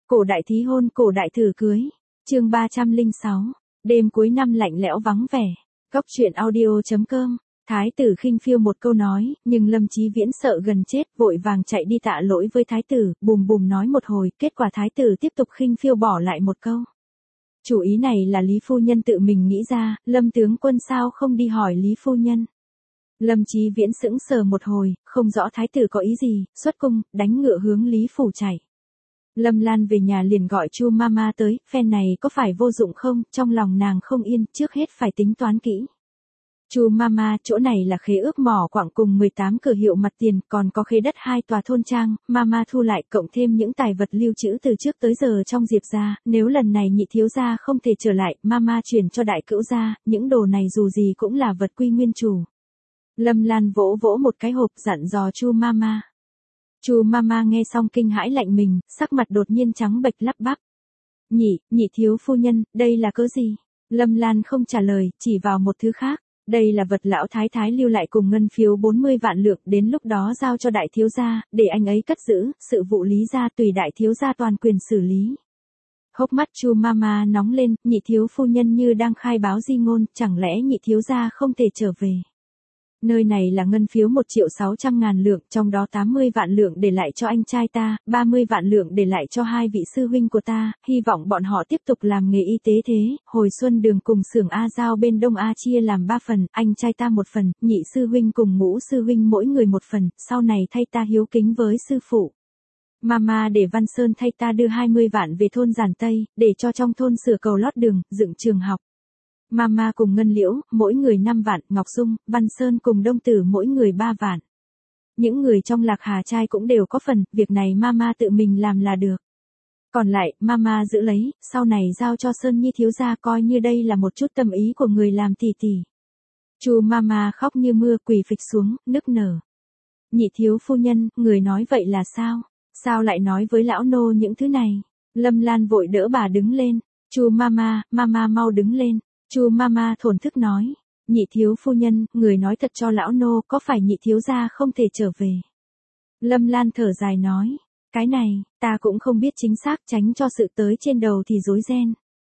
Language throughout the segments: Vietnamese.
Cổ đại thí hôn, cổ đại thử cưới. Chương 306. Đêm cuối năm lạnh lẽo vắng vẻ. Góc truyện audio.com. Thái tử khinh phiêu một câu nói, nhưng Lâm Chí Viễn sợ gần chết, vội vàng chạy đi tạ lỗi với thái tử, bùm bùm nói một hồi, kết quả thái tử tiếp tục khinh phiêu bỏ lại một câu. Chủ ý này là Lý phu nhân tự mình nghĩ ra, Lâm tướng quân sao không đi hỏi Lý phu nhân. Lâm Chí Viễn sững sờ một hồi, không rõ thái tử có ý gì, xuất cung, đánh ngựa hướng Lý phủ chạy. Lâm Lan về nhà liền gọi Chu Mama tới, phen này có phải vô dụng không, trong lòng nàng không yên, trước hết phải tính toán kỹ. Chu Mama, chỗ này là khế ước mỏ quặng cùng 18 cửa hiệu mặt tiền, còn có khế đất 2 tòa thôn trang, Mama thu lại cộng thêm những tài vật lưu trữ từ trước tới giờ trong Diệp gia, nếu lần này nhị thiếu gia không thể trở lại, Mama chuyển cho đại cữu gia, những đồ này dù gì cũng là vật quy nguyên chủ. Lâm Lan vỗ vỗ một cái hộp dặn dò Chu Mama. Chu Mama nghe xong kinh hãi lạnh mình, sắc mặt đột nhiên trắng bệch lắp bắp. Nhị thiếu phu nhân, đây là cớ gì? Lâm Lan không trả lời, chỉ vào một thứ khác. Đây là vật lão thái thái lưu lại cùng ngân phiếu 40 vạn lượng, đến lúc đó giao cho đại thiếu gia, để anh ấy cất giữ, sự vụ Lý gia tùy đại thiếu gia toàn quyền xử lý. Hốc mắt Chu Mama nóng lên, nhị thiếu phu nhân như đang khai báo di ngôn, chẳng lẽ nhị thiếu gia không thể trở về. Nơi này là ngân phiếu 1.600.000 lượng, trong đó 80 vạn lượng để lại cho anh trai ta, 30 vạn lượng để lại cho 2 vị sư huynh của ta, hy vọng bọn họ tiếp tục làm nghề y tế thế, hồi xuân đường cùng xưởng A Giao bên Đông A chia làm 3 phần, anh trai ta 1 phần, nhị sư huynh cùng ngũ sư huynh mỗi người 1 phần, sau này thay ta hiếu kính với sư phụ. Mama để Văn Sơn thay ta đưa 20 vạn về thôn Giản Tây, để cho trong thôn sửa cầu lót đường, dựng trường học. Mama cùng Ngân Liễu, mỗi người 5 vạn, Ngọc Dung, Văn Sơn cùng Đông Tử mỗi người 3 vạn. Những người trong Lạc Hà trai cũng đều có phần, việc này Mama tự mình làm là được. Còn lại, Mama giữ lấy, sau này giao cho Sơn Nhi thiếu gia coi như đây là một chút tâm ý của người làm tỷ tỷ. Chu Mama khóc như mưa quỳ phịch xuống, nức nở. Nhị thiếu phu nhân, người nói vậy là sao? Sao lại nói với lão nô những thứ này? Lâm Lan vội đỡ bà đứng lên. Chu Mama, Mama mau đứng lên. Chu Mama thổn thức nói, nhị thiếu phu nhân, người nói thật cho lão nô, có phải nhị thiếu gia không thể trở về? Lâm Lan thở dài nói, cái này, ta cũng không biết chính xác, tránh cho sự tới trên đầu thì rối ren.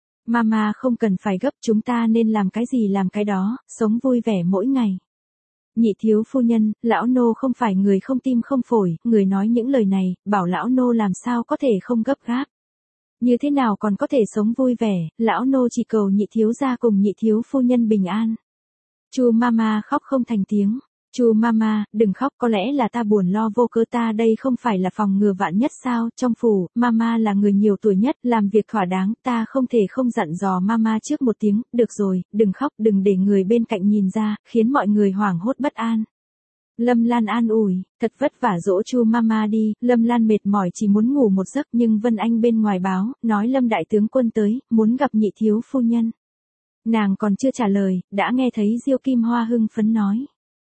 Mama không cần phải gấp, chúng ta nên làm cái gì làm cái đó, sống vui vẻ mỗi ngày. Nhị thiếu phu nhân, lão nô không phải người không tim không phổi, người nói những lời này, bảo lão nô làm sao có thể không gấp gáp. Như thế nào còn có thể sống vui vẻ, lão nô chỉ cầu nhị thiếu gia cùng nhị thiếu phu nhân bình an. Chu Mama khóc không thành tiếng. Chu Mama, đừng khóc, có lẽ là ta buồn lo vô cớ, ta đây không phải là phòng ngừa vạn nhất sao, trong phủ, Mama là người nhiều tuổi nhất, làm việc thỏa đáng, ta không thể không dặn dò Mama trước một tiếng, được rồi, đừng khóc, đừng để người bên cạnh nhìn ra, khiến mọi người hoảng hốt bất an. Lâm Lan an ủi, thật vất vả dỗ Chu Mama đi, Lâm Lan mệt mỏi chỉ muốn ngủ một giấc, nhưng Vân Anh bên ngoài báo, nói Lâm đại tướng quân tới, muốn gặp nhị thiếu phu nhân. Nàng còn chưa trả lời, đã nghe thấy Diêu Kim Hoa hưng phấn nói.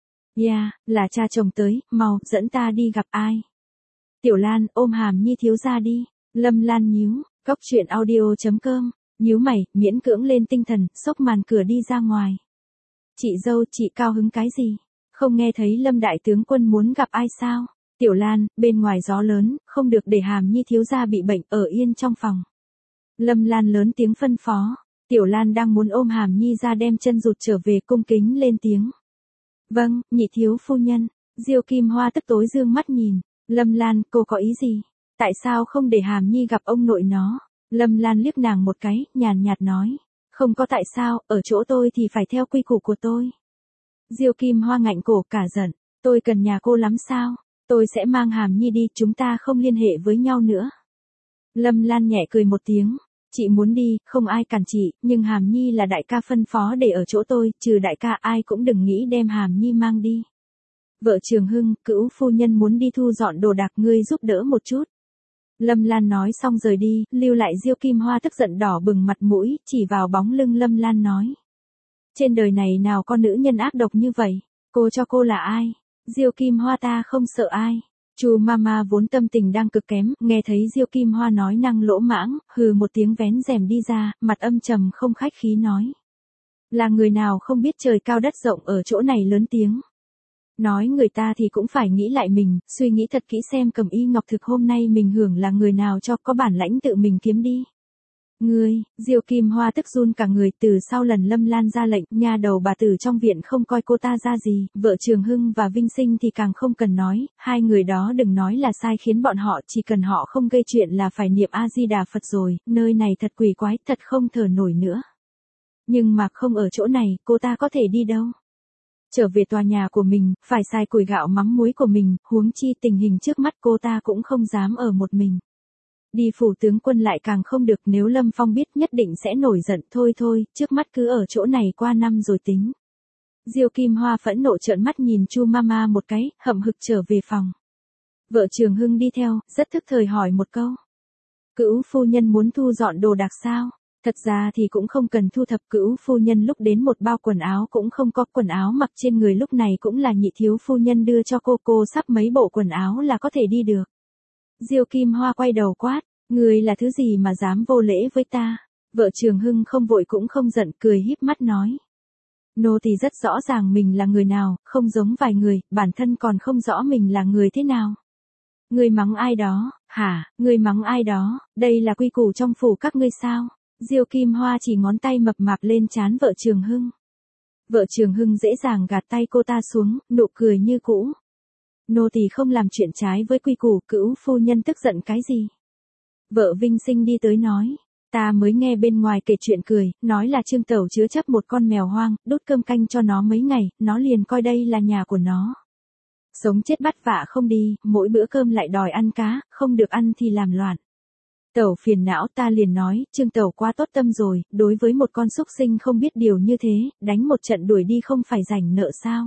Là cha chồng tới, mau, dẫn ta đi gặp ai. Tiểu Lan, ôm Hàm Nhi thiếu gia đi. Lâm Lan nhíu, góc truyện audio.com, nhíu mày, miễn cưỡng lên tinh thần, xốc màn cửa đi ra ngoài. Chị dâu, chị cao hứng cái gì? Không nghe thấy Lâm đại tướng quân muốn gặp ai sao? Tiểu Lan, bên ngoài gió lớn, không được để Hàm Nhi thiếu gia bị bệnh, ở yên trong phòng. Lâm Lan lớn tiếng phân phó. Tiểu Lan đang muốn ôm Hàm Nhi ra đem chân rụt trở về, cung kính lên tiếng. Vâng, nhị thiếu phu nhân. Diêu Kim Hoa tức tối dương mắt nhìn. Lâm Lan, cô có ý gì? Tại sao không để Hàm Nhi gặp ông nội nó? Lâm Lan liếc nàng một cái, nhàn nhạt nói. Không có tại sao, ở chỗ tôi thì phải theo quy củ của tôi. Diêu Kim Hoa ngạnh cổ cả giận, tôi cần nhà cô lắm sao, tôi sẽ mang Hàm Nhi đi, chúng ta không liên hệ với nhau nữa. Lâm Lan nhẹ cười một tiếng, chị muốn đi, không ai cản chị, nhưng Hàm Nhi là đại ca phân phó để ở chỗ tôi, trừ đại ca ai cũng đừng nghĩ đem Hàm Nhi mang đi. Vợ Trường Hưng, cữu phu nhân muốn đi thu dọn đồ đạc, ngươi giúp đỡ một chút. Lâm Lan nói xong rời đi, lưu lại Diêu Kim Hoa tức giận đỏ bừng mặt mũi, chỉ vào bóng lưng Lâm Lan nói. Trên đời này nào có nữ nhân ác độc như vậy, cô cho cô là ai? Diêu Kim Hoa, ta không sợ ai. Chu Mama vốn tâm tình đang cực kém, nghe thấy Diêu Kim Hoa nói năng lỗ mãng, hừ một tiếng vén rèm đi ra, mặt âm trầm không khách khí nói. Là người nào không biết trời cao đất rộng ở chỗ này lớn tiếng. Nói người ta thì cũng phải nghĩ lại mình, suy nghĩ thật kỹ xem Cẩm Y Ngọc Thực hôm nay mình hưởng là người nào cho có bản lãnh tự mình kiếm đi. Ngươi, Diêu Kim Hoa tức run cả người từ sau lần Lâm Lan ra lệnh, nha đầu bà tử trong viện không coi cô ta ra gì, vợ Trường Hưng và Vinh Sinh thì càng không cần nói, hai người đó đừng nói là sai khiến bọn họ, chỉ cần họ không gây chuyện là phải niệm A-di-đà Phật rồi, nơi này thật quỷ quái, thật không thở nổi nữa. Nhưng mà không ở chỗ này, cô ta có thể đi đâu? Trở về tòa nhà của mình, phải xài củi gạo mắm muối của mình, huống chi tình hình trước mắt cô ta cũng không dám ở một mình. Đi phủ tướng quân lại càng không được, nếu Lâm Phong biết nhất định sẽ nổi giận, thôi, trước mắt cứ ở chỗ này qua năm rồi tính. Diêu Kim Hoa phẫn nộ trợn mắt nhìn Chu Mama một cái, hậm hực trở về phòng. Vợ Trường Hưng đi theo, rất thức thời hỏi một câu. Cữu phu nhân muốn thu dọn đồ đạc sao? Thật ra thì cũng không cần thu thập, Cữu phu nhân lúc đến một bao quần áo cũng không có, quần áo mặc trên người lúc này cũng là Nhị thiếu phu nhân đưa cho cô sắp mấy bộ quần áo là có thể đi được. Diêu Kim Hoa quay đầu quát, người là thứ gì mà dám vô lễ với ta? Vợ Trường Hưng không vội cũng không giận, cười híp mắt nói. Nô thì rất rõ ràng mình là người nào, không giống vài người, bản thân còn không rõ mình là người thế nào. Ngươi mắng ai đó, hả, ngươi mắng ai đó, đây là quy củ trong phủ các ngươi sao? Diêu Kim Hoa chỉ ngón tay mập mạp lên trán vợ Trường Hưng. Vợ Trường Hưng dễ dàng gạt tay cô ta xuống, nụ cười như cũ. Nô tỳ không làm chuyện trái với quy củ, Cữu phu nhân tức giận cái gì? Vợ Vinh Sinh đi tới nói. Ta mới nghe bên ngoài kể chuyện cười, nói là Trương Tẩu chứa chấp một con mèo hoang, đút cơm canh cho nó mấy ngày, nó liền coi đây là nhà của nó. Sống chết bắt vạ không đi, mỗi bữa cơm lại đòi ăn cá, không được ăn thì làm loạn. Tẩu phiền não, ta liền nói, Trương Tẩu quá tốt tâm rồi, đối với một con súc sinh không biết điều như thế, đánh một trận đuổi đi không phải rảnh nợ sao?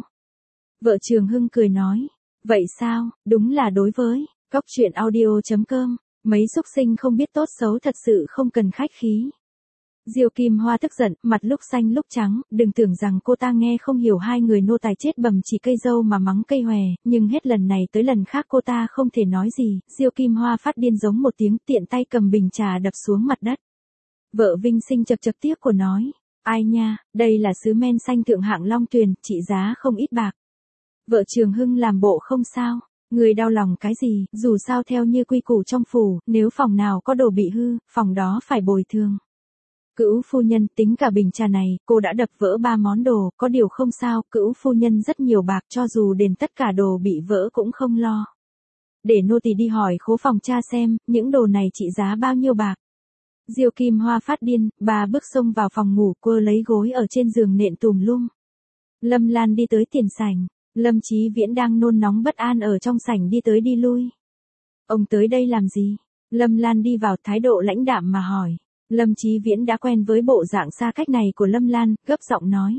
Vợ Trường Hưng cười nói, vậy sao, đúng là đối với, Cóc Truyện Audio.com, mấy súc sinh không biết tốt xấu thật sự không cần khách khí. Diêu Kim Hoa tức giận, mặt lúc xanh lúc trắng, đừng tưởng rằng cô ta nghe không hiểu hai người nô tài chết bầm chỉ cây dâu mà mắng cây hòe, nhưng hết lần này tới lần khác cô ta không thể nói gì, Diêu Kim Hoa phát điên giống một tiếng, tiện tay cầm bình trà đập xuống mặt đất. Vợ Vinh Sinh chật chật tiếc của nói, ai nha, đây là sứ men xanh thượng hạng Long Tuyền, trị giá không ít bạc. Vợ Trường Hưng làm bộ không sao. Người đau lòng cái gì, dù sao theo như quy củ trong phủ, nếu phòng nào có đồ bị hư, phòng đó phải bồi thường. Cữu phu nhân, tính cả bình trà này, cô đã đập vỡ 3 món đồ, có điều không sao, Cữu phu nhân rất nhiều bạc, cho dù đền tất cả đồ bị vỡ cũng không lo. Để nô tỳ đi hỏi khố phòng cha xem, những đồ này trị giá bao nhiêu bạc. Diêu Kim Hoa phát điên, bà bước xông vào phòng ngủ, quơ lấy gối ở trên giường nện tùm lum. Lâm Lan đi tới tiền sảnh. Lâm Chí Viễn đang nôn nóng bất an ở trong sảnh đi tới đi lui. Ông tới đây làm gì? Lâm Lan đi vào, thái độ lãnh đạm mà hỏi. Lâm Chí Viễn đã quen với bộ dạng xa cách này của Lâm Lan, gấp giọng nói.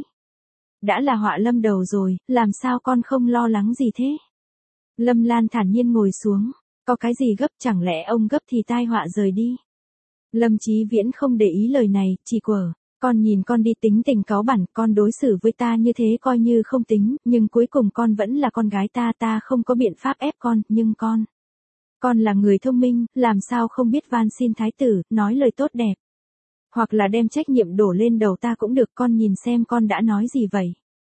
Đã là họa lâm đầu rồi, làm sao con không lo lắng gì thế? Lâm Lan thản nhiên ngồi xuống. Có cái gì gấp, chẳng lẽ ông gấp thì tai họa rời đi? Lâm Chí Viễn không để ý lời này, chỉ quở. Con nhìn con đi, tính tình cáu bẳn, con đối xử với ta như thế coi như không tính, nhưng cuối cùng con vẫn là con gái ta không có biện pháp ép con, nhưng con là người thông minh, làm sao không biết van xin thái tử, nói lời tốt đẹp. Hoặc là đem trách nhiệm đổ lên đầu ta cũng được, con nhìn xem con đã nói gì vậy.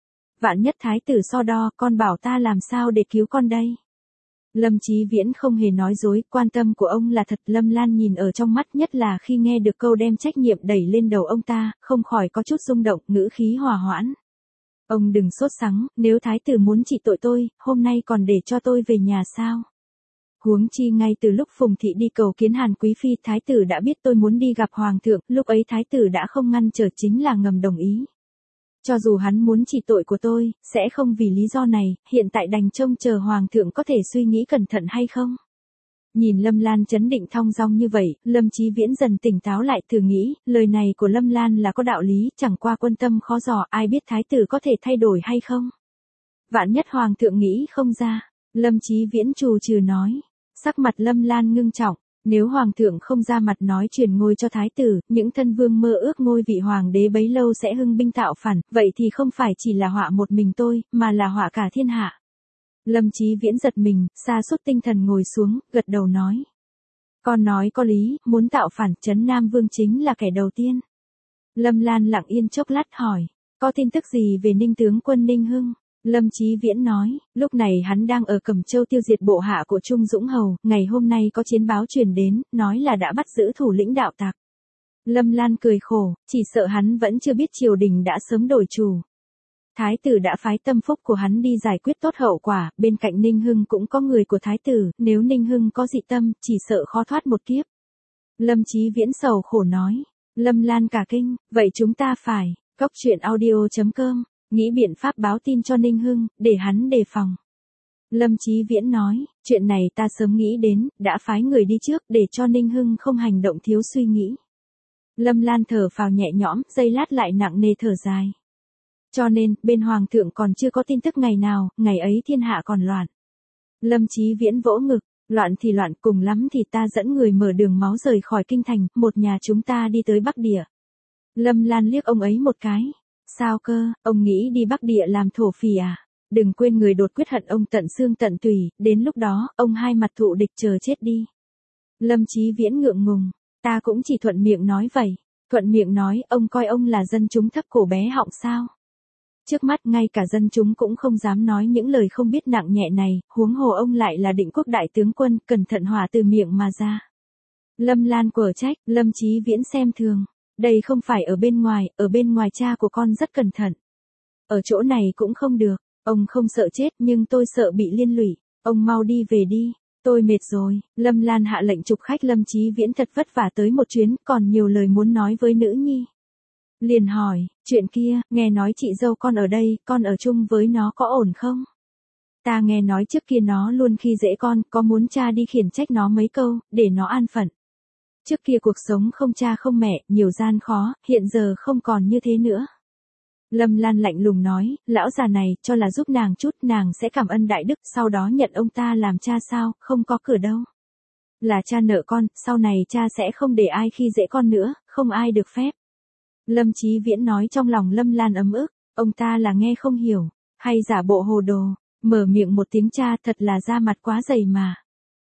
Vạn nhất thái tử so đo, con bảo ta làm sao để cứu con đây. Lâm Chí Viễn không hề nói dối, quan tâm của ông là thật. Lâm Lan nhìn ở trong mắt, nhất là khi nghe được câu đem trách nhiệm đẩy lên đầu ông ta, không khỏi có chút rung động, ngữ khí hòa hoãn. Ông đừng sốt sắng, nếu thái tử muốn trị tội tôi, hôm nay còn để cho tôi về nhà sao? Huống chi ngay từ lúc Phùng Thị đi cầu kiến Hàn Quý Phi, thái tử đã biết tôi muốn đi gặp Hoàng thượng, lúc ấy thái tử đã không ngăn trở, chính là ngầm đồng ý. Cho dù hắn muốn trị tội của tôi, sẽ không vì lý do này, hiện tại đành trông chờ Hoàng thượng có thể suy nghĩ cẩn thận hay không. Nhìn Lâm Lan chấn định thong dong như vậy, Lâm Chí Viễn dần tỉnh táo lại, thử nghĩ, lời này của Lâm Lan là có đạo lý, chẳng qua quân tâm khó dò, ai biết thái tử có thể thay đổi hay không. Vạn nhất Hoàng thượng nghĩ không ra, Lâm Chí Viễn trù trừ nói. Sắc mặt Lâm Lan ngưng trọng. Nếu Hoàng thượng không ra mặt nói truyền ngôi cho thái tử, những thân vương mơ ước ngôi vị hoàng đế bấy lâu sẽ hưng binh tạo phản, vậy thì không phải chỉ là họa một mình tôi, mà là họa cả thiên hạ. Lâm Chí Viễn giật mình, sa sút tinh thần ngồi xuống, gật đầu nói. Con nói có lý, muốn tạo phản, Trấn Nam Vương chính là kẻ đầu tiên. Lâm Lan lặng yên chốc lát hỏi, có tin tức gì về Ninh tướng quân Ninh Hưng? Lâm Chí Viễn nói, lúc này hắn đang ở Cẩm Châu tiêu diệt bộ hạ của Trung Dũng Hầu, ngày hôm nay có chiến báo truyền đến, nói là đã bắt giữ thủ lĩnh đạo tặc. Lâm Lan cười khổ, chỉ sợ hắn vẫn chưa biết triều đình đã sớm đổi chủ. Thái tử đã phái tâm phúc của hắn đi giải quyết tốt hậu quả, bên cạnh Ninh Hưng cũng có người của thái tử, nếu Ninh Hưng có dị tâm, chỉ sợ khó thoát một kiếp. Lâm Chí Viễn sầu khổ nói, Lâm Lan cả kinh, vậy chúng ta phải, Cốc Truyện Audio.com, nghĩ biện pháp báo tin cho Ninh Hưng, để hắn đề phòng. Lâm Chí Viễn nói, chuyện này ta sớm nghĩ đến, đã phái người đi trước để cho Ninh Hưng không hành động thiếu suy nghĩ. Lâm Lan thở phào nhẹ nhõm, giây lát lại nặng nề thở dài. Cho nên, bên Hoàng thượng còn chưa có tin tức ngày nào, ngày ấy thiên hạ còn loạn. Lâm Chí Viễn vỗ ngực, loạn thì loạn, cùng lắm thì ta dẫn người mở đường máu rời khỏi kinh thành, một nhà chúng ta đi tới Bắc Địa. Lâm Lan liếc ông ấy một cái. Sao cơ, ông nghĩ đi Bắc Địa làm thổ phỉ à? Đừng quên người đột quyết hận ông tận xương tận tủy, đến lúc đó, ông hai mặt thụ địch chờ chết đi. Lâm Chí Viễn ngượng ngùng, ta cũng chỉ thuận miệng nói vậy. Thuận miệng nói, ông coi ông là dân chúng thấp cổ bé họng sao? Trước mắt ngay cả dân chúng cũng không dám nói những lời không biết nặng nhẹ này, huống hồ ông lại là Định Quốc đại tướng quân, cẩn thận hòa từ miệng mà ra. Lâm Lan quở trách, Lâm Chí Viễn xem thường. Đây không phải ở bên ngoài cha của con rất cẩn thận. Ở chỗ này cũng không được, ông không sợ chết nhưng tôi sợ bị liên lụy, ông mau đi về đi, tôi mệt rồi. Lâm Lan hạ lệnh chụp khách Lâm Chí Viễn thật vất vả tới một chuyến, còn nhiều lời muốn nói với nữ nhi. Liền hỏi, chuyện kia, nghe nói chị dâu con ở đây, con ở chung với nó có ổn không? Ta nghe nói trước kia nó luôn khi dễ con, có muốn cha đi khiển trách nó mấy câu, để nó an phận. Trước kia cuộc sống không cha không mẹ, nhiều gian khó, hiện giờ không còn như thế nữa. Lâm Lan lạnh lùng nói, lão già này, cho là giúp nàng chút, nàng sẽ cảm ơn đại đức, sau đó nhận ông ta làm cha sao, không có cửa đâu. Là cha nợ con, sau này cha sẽ không để ai khi dễ con nữa, không ai được phép. Lâm Chí Viễn nói trong lòng Lâm Lan ấm ức, ông ta là nghe không hiểu, hay giả bộ hồ đồ, mở miệng một tiếng cha thật là da mặt quá dày mà.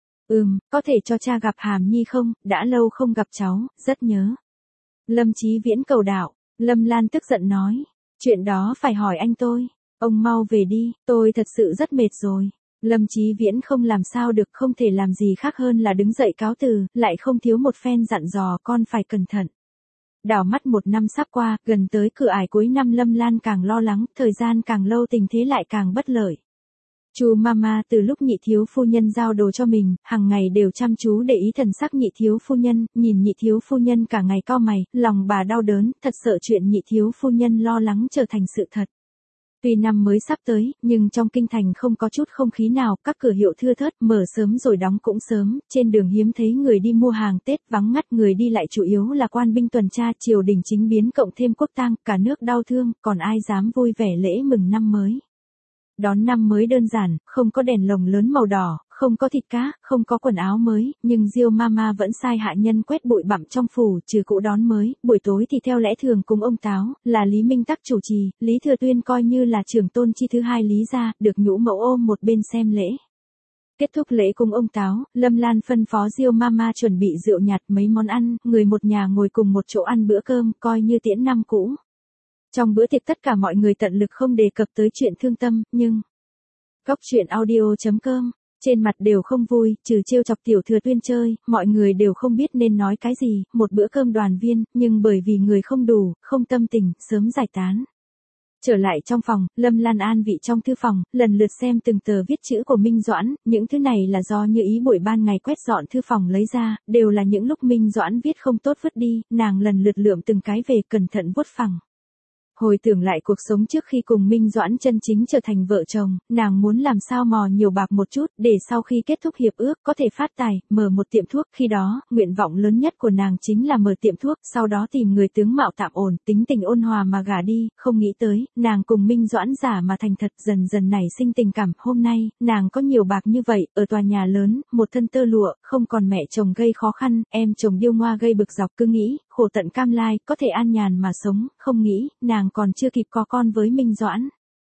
Có thể cho cha gặp Hàm Nhi không, đã lâu không gặp cháu, rất nhớ. Lâm Chí Viễn cầu đạo, Lâm Lan tức giận nói, chuyện đó phải hỏi anh tôi, ông mau về đi, tôi thật sự rất mệt rồi. Lâm Chí Viễn không làm sao được, không thể làm gì khác hơn là đứng dậy cáo từ, lại không thiếu một phen dặn dò con phải cẩn thận. Đảo mắt một năm sắp qua, gần tới cửa ải cuối năm Lâm Lan càng lo lắng, thời gian càng lâu tình thế lại càng bất lợi. Chu Mama từ lúc Nhị thiếu phu nhân giao đồ cho mình, hàng ngày đều chăm chú để ý thần sắc Nhị thiếu phu nhân, nhìn Nhị thiếu phu nhân cả ngày cau mày, lòng bà đau đớn, thật sợ chuyện Nhị thiếu phu nhân lo lắng trở thành sự thật. Tuy năm mới sắp tới, nhưng trong kinh thành không có chút không khí nào, các cửa hiệu thưa thớt, mở sớm rồi đóng cũng sớm, trên đường hiếm thấy người đi mua hàng Tết, vắng ngắt người đi lại chủ yếu là quan binh tuần tra, triều đình chính biến cộng thêm quốc tang, cả nước đau thương, còn ai dám vui vẻ lễ mừng năm mới. Đón năm mới đơn giản, không có đèn lồng lớn màu đỏ, không có thịt cá, không có quần áo mới, nhưng Diêu Mama vẫn sai hạ nhân quét bụi bặm trong phủ, trừ cũ đón mới, buổi tối thì theo lẽ thường cúng ông Táo, là Lý Minh Tắc chủ trì, Lý Thừa Tuyên coi như là trưởng tôn chi thứ hai Lý gia, được Nhũ Mẫu ôm một bên xem lễ. Kết thúc lễ cúng ông Táo, Lâm Lan phân phó Diêu Mama chuẩn bị rượu nhạt mấy món ăn, người một nhà ngồi cùng một chỗ ăn bữa cơm, coi như tiễn năm cũ. Trong bữa tiệc tất cả mọi người tận lực không đề cập tới chuyện thương tâm, nhưng Cốc Truyện Audio.com, trên mặt đều không vui, trừ trêu chọc Tiểu Thừa Tuyên chơi, mọi người đều không biết nên nói cái gì, một bữa cơm đoàn viên, nhưng bởi vì người không đủ, không tâm tình, sớm giải tán. Trở lại trong phòng, Lâm Lan an vị trong thư phòng, lần lượt xem từng tờ viết chữ của Minh Doãn, những thứ này là do Như Ý buổi ban ngày quét dọn thư phòng lấy ra, đều là những lúc Minh Doãn viết không tốt vứt đi, nàng lần lượt lượm từng cái về cẩn thận vuốt phẳng. Hồi tưởng lại cuộc sống trước khi cùng Minh Doãn chân chính trở thành vợ chồng, nàng muốn làm sao mò nhiều bạc một chút, để sau khi kết thúc hiệp ước có thể phát tài, mở một tiệm thuốc. Khi đó, nguyện vọng lớn nhất của nàng chính là mở tiệm thuốc, sau đó tìm người tướng mạo tạm ổn, tính tình ôn hòa mà gả đi, không nghĩ tới, nàng cùng Minh Doãn giả mà thành thật, dần dần nảy sinh tình cảm. Hôm nay, nàng có nhiều bạc như vậy, ở tòa nhà lớn, một thân tơ lụa, không còn mẹ chồng gây khó khăn, em chồng điêu ngoa gây bực dọc, cứ nghĩ, khổ tận cam lai, có thể an nhàn mà sống, không nghĩ, nàng còn chưa kịp có con với Minh Doãn.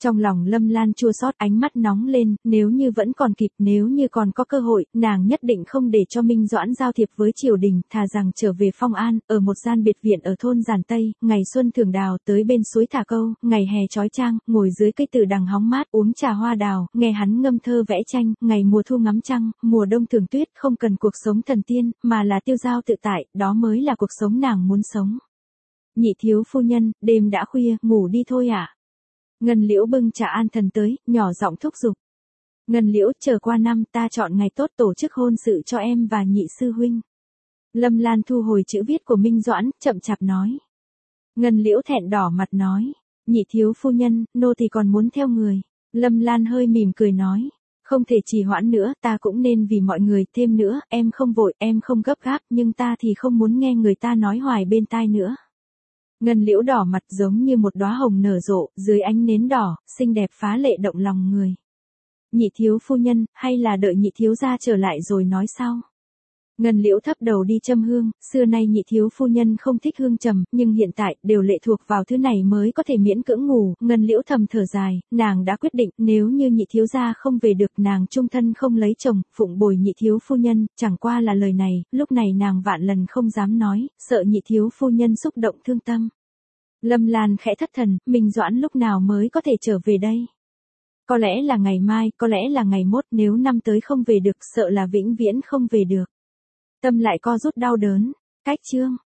Trong lòng Lâm Lan chua xót, ánh mắt nóng lên, nếu như vẫn còn kịp, nếu như còn có cơ hội, nàng nhất định không để cho Minh Doãn giao thiệp với triều đình, thà rằng trở về Phong An, ở một gian biệt viện ở thôn Giản Tây, ngày xuân thường đào, tới bên suối thả câu, ngày hè chói chang, ngồi dưới cây tử đằng hóng mát, uống trà hoa đào, nghe hắn ngâm thơ vẽ tranh, ngày mùa thu ngắm trăng, mùa đông thường tuyết, không cần cuộc sống thần tiên, mà là tiêu dao tự tại, đó mới là cuộc sống nàng muốn sống. Nhị thiếu phu nhân, đêm đã khuya, ngủ đi thôi ạ. Ngân Liễu bưng trà an thần tới, nhỏ giọng thúc giục. Ngân Liễu, chờ qua năm ta chọn ngày tốt tổ chức hôn sự cho em và nhị sư huynh. Lâm Lan thu hồi chữ viết của Minh Doãn, chậm chạp nói. Ngân Liễu thẹn đỏ mặt nói, nhị thiếu phu nhân, nô tỳ còn muốn theo người. Lâm Lan hơi mỉm cười nói, không thể trì hoãn nữa, ta cũng nên vì mọi người, thêm nữa, em không vội, em không gấp gáp, nhưng ta thì không muốn nghe người ta nói hoài bên tai nữa. Ngân Liễu đỏ mặt giống như một đóa hồng nở rộ, dưới ánh nến đỏ, xinh đẹp phá lệ động lòng người. Nhị thiếu phu nhân, hay là đợi nhị thiếu gia trở lại rồi nói sau. Ngân Liễu thấp đầu đi châm hương, xưa nay nhị thiếu phu nhân không thích hương trầm, nhưng hiện tại, đều lệ thuộc vào thứ này mới có thể miễn cưỡng ngủ. Ngân Liễu thầm thở dài, nàng đã quyết định, nếu như nhị thiếu gia không về được, nàng chung thân không lấy chồng, phụng bồi nhị thiếu phu nhân, chẳng qua là lời này, lúc này nàng vạn lần không dám nói, sợ nhị thiếu phu nhân xúc động thương tâm. Lâm Lan khẽ thất thần, Minh Doãn lúc nào mới có thể trở về đây? Có lẽ là ngày mai, có lẽ là ngày mốt, nếu năm tới không về được, sợ là vĩnh viễn không về được. Tâm lại co rút đau đớn. Cách chương